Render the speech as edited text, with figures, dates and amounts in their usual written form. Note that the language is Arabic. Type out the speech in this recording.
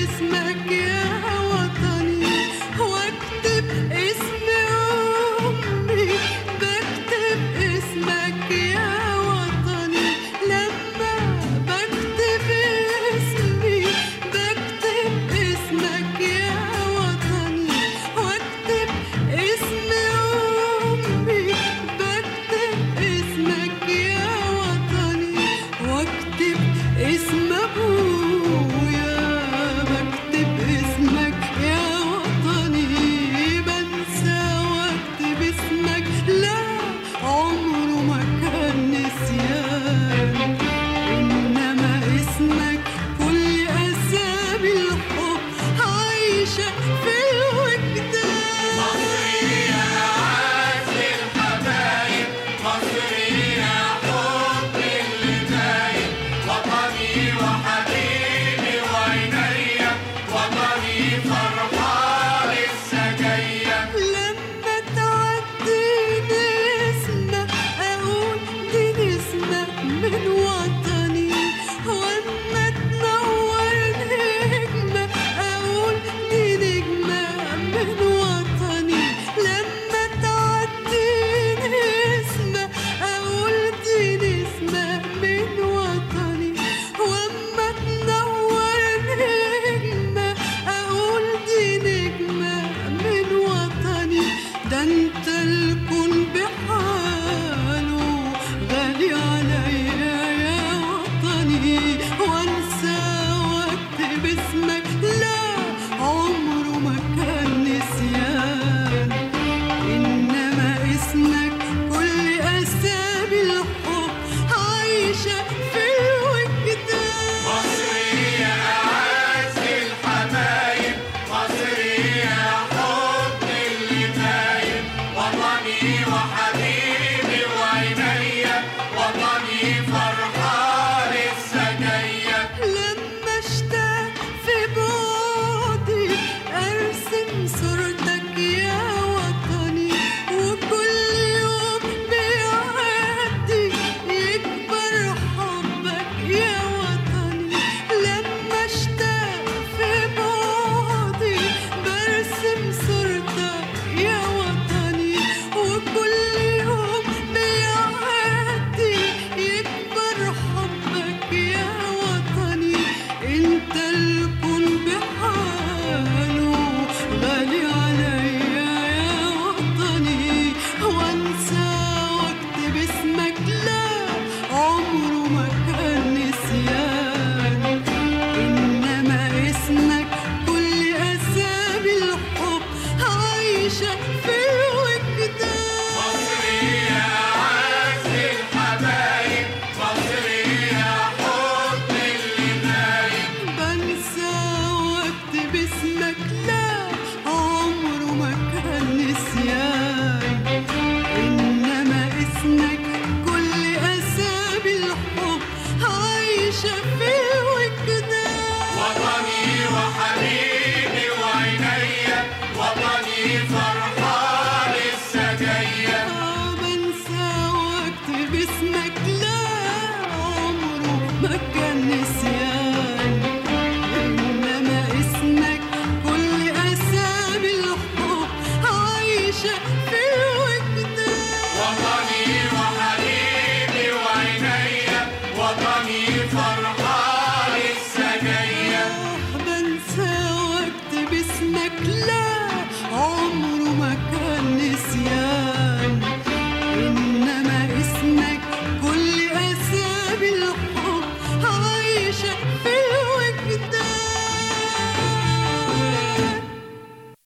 اسمك يا وطني، واكتب اسم أمي، بكتب اسمك يا وطني، لما بكتب اسمي بكتب اسمك يا وطني، واكتب اسم أمي، بكتب اسمك يا وطني، واكتب اسم أبويا، بكتب اسمك يا وطني، بنسى واكتب اسمك، لا عمره ما كان نسيان، إنما اسمك كل أسامي الحب عايشة في الوجدان. مصرية أعز الحبايب، مصرية حب اللي دايب، وطني وحبيبي وعينيا، وطني فرحة لسه جاية. لما تعدي نسمة أقول دي نسمة من وطني، وأما تنور نجمة أقول دي نجمة من وطني، لما تعدي نسمة أقول دي نسمة من وطني، وأما تنور نجمة أقول دي نجمة من وطني. ده انت الكون بحاله غالي عليا يا وطني، وانسى واكتب اسمك، لا عمره ما كان نسيان، انما اسمك كل اسامي الحب عايشة في الوجدان. مصرية أعز الحبايب، مصرية حب اللي دايب، وطني وحبيبي وعينيا، وطني فرحة لسه جاية. لما اشتاق في بعدي ارسم صورتك يا وطني، وكل يوم بيعدي يكبر حبك يا وطني، لما اشتاق في بعدي برسم صورتك يا وطني، وكل يوم بيعدي يكبر حبك يا وطني. انت الكون بحاله غالي عليا يا وطني، وانسى واكتب اسمك، لا عمره ما كان نسيان، انما اسمك كل اسامي الحب عايشة في الوجدان. مصرية أعز الحبايب، مصرية حب اللي دايب. بنسى واكتب